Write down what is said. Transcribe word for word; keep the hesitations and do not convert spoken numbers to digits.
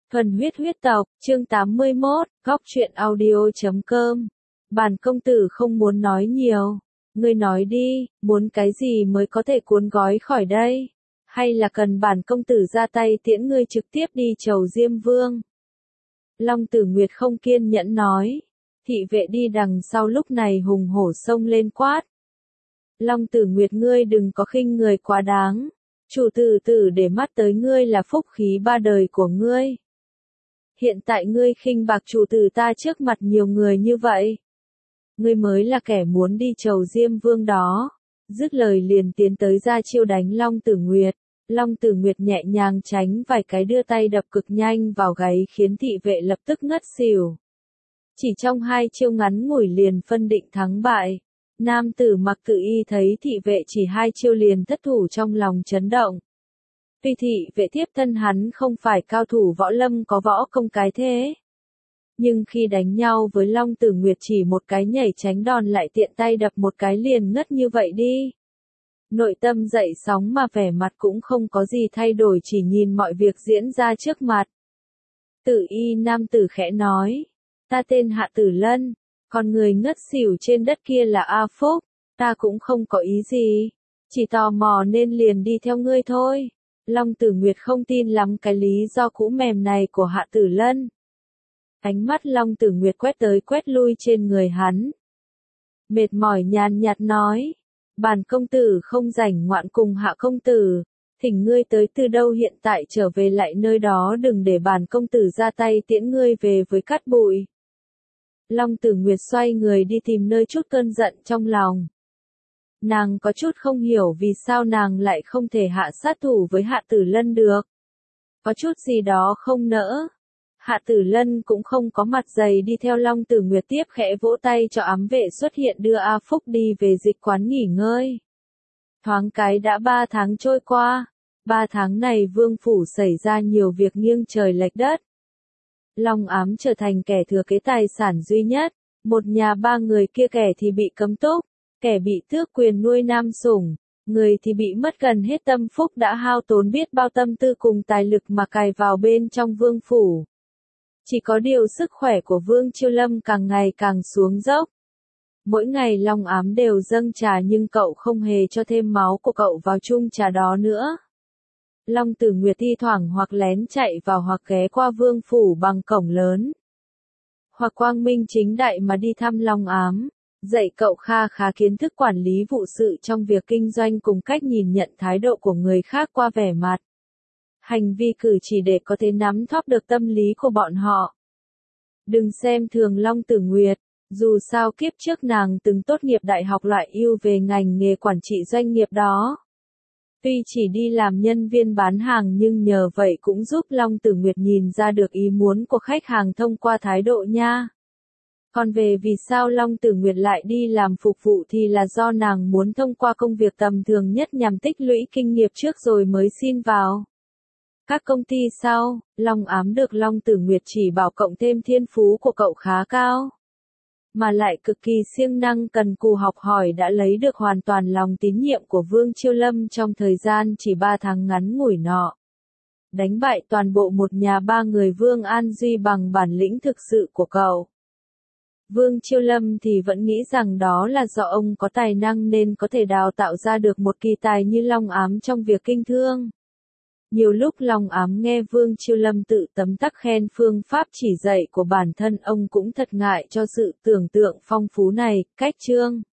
Thuần huyết huyết tộc, chương tám mươi mốt, góc truyện audio chấm com. Bản công tử không muốn nói nhiều. Ngươi nói đi, muốn cái gì mới có thể cuốn gói khỏi đây? Hay là cần bản công tử ra tay tiễn ngươi trực tiếp đi chầu Diêm Vương? Long Tử Nguyệt không kiên nhẫn nói. Thị vệ đi đằng sau lúc này hùng hổ xông lên quát. Long Tử Nguyệt, ngươi đừng có khinh người quá đáng. Chủ tử tử để mắt tới ngươi là phúc khí ba đời của ngươi. Hiện tại ngươi khinh bạc chủ tử ta trước mặt nhiều người như vậy. Ngươi mới là kẻ muốn đi chầu Diêm Vương đó. Dứt lời liền tiến tới ra chiêu đánh Long Tử Nguyệt. Long Tử Nguyệt nhẹ nhàng tránh vài cái đưa tay đập cực nhanh vào gáy khiến thị vệ lập tức ngất xỉu. Chỉ trong hai chiêu ngắn ngủi liền phân định thắng bại. Nam tử mặc tự y thấy thị vệ chỉ hai chiêu liền thất thủ trong lòng chấn động. Tuy thị vệ tiếp thân hắn không phải cao thủ võ lâm có võ công cái thế. Nhưng khi đánh nhau với Long Tử Nguyệt chỉ một cái nhảy tránh đòn lại tiện tay đập một cái liền ngất như vậy đi. Nội tâm dậy sóng mà vẻ mặt cũng không có gì thay đổi, chỉ nhìn mọi việc diễn ra trước mặt. Tử y nam tử khẽ nói. Ta tên Hạ Tử Lân. Còn người ngất xỉu trên đất kia là A Phúc. Ta cũng không có ý gì. Chỉ tò mò nên liền đi theo ngươi thôi. Long Tử Nguyệt không tin lắm cái lý do cũ mềm này của Hạ Tử Lân. Ánh mắt Long Tử Nguyệt quét tới quét lui trên người hắn. Mệt mỏi nhàn nhạt nói. Bản công tử không rảnh ngoạn cùng Hạ công tử. Thỉnh ngươi tới từ đâu hiện tại trở về lại nơi đó, đừng để bản công tử ra tay tiễn ngươi về với cát bụi. Long Tử Nguyệt xoay người đi tìm nơi chút cơn giận trong lòng. Nàng có chút không hiểu vì sao nàng lại không thể hạ sát thủ với Hạ Tử Lân được. Có chút gì đó không nỡ. Hạ Tử Lân cũng không có mặt dày đi theo Long Tử Nguyệt, tiếp khẽ vỗ tay cho ám vệ xuất hiện đưa A Phúc đi về dịch quán nghỉ ngơi. Thoáng cái đã ba tháng trôi qua. Ba tháng này vương phủ xảy ra nhiều việc nghiêng trời lệch đất. Long Ám trở thành kẻ thừa kế tài sản duy nhất. Một nhà ba người kia, kẻ thì bị cấm túc, kẻ bị tước quyền nuôi nam sủng, người thì bị mất gần hết tâm phúc đã hao tốn biết bao tâm tư cùng tài lực mà cài vào bên trong vương phủ. Chỉ có điều sức khỏe của Vương Chiêu Lâm càng ngày càng xuống dốc. Mỗi ngày Long Ám đều dâng trà nhưng cậu không hề cho thêm máu của cậu vào chung trà đó nữa. Long Tử Nguyệt thi thoảng hoặc lén chạy vào hoặc ghé qua vương phủ bằng cổng lớn. Hoặc quang minh chính đại mà đi thăm Long Ám, dạy cậu kha khá kiến thức quản lý vụ sự trong việc kinh doanh cùng cách nhìn nhận thái độ của người khác qua vẻ mặt. Hành vi cử chỉ để có thể nắm thóp được tâm lý của bọn họ. Đừng xem thường Long Tử Nguyệt, dù sao kiếp trước nàng từng tốt nghiệp đại học loại ưu về ngành nghề quản trị doanh nghiệp đó. Tuy chỉ đi làm nhân viên bán hàng nhưng nhờ vậy cũng giúp Long Tử Nguyệt nhìn ra được ý muốn của khách hàng thông qua thái độ nha. Còn về vì sao Long Tử Nguyệt lại đi làm phục vụ thì là do nàng muốn thông qua công việc tầm thường nhất nhằm tích lũy kinh nghiệm trước rồi mới xin vào các công ty sau. Long Ám được Long Tử Nguyệt chỉ bảo cộng thêm thiên phú của cậu khá cao, mà lại cực kỳ siêng năng cần cù học hỏi, đã lấy được hoàn toàn lòng tín nhiệm của Vương Chiêu Lâm trong thời gian chỉ ba tháng ngắn ngủi nọ. Đánh bại toàn bộ một nhà ba người Vương An Duy bằng bản lĩnh thực sự của cậu. Vương Chiêu Lâm thì vẫn nghĩ rằng đó là do ông có tài năng nên có thể đào tạo ra được một kỳ tài như Long Ám trong việc kinh thương. Nhiều lúc Long Ám nghe Vương Chiêu Lâm tự tấm tắc khen phương pháp chỉ dạy của bản thân, ông cũng thật ngại cho sự tưởng tượng phong phú này. Cách chương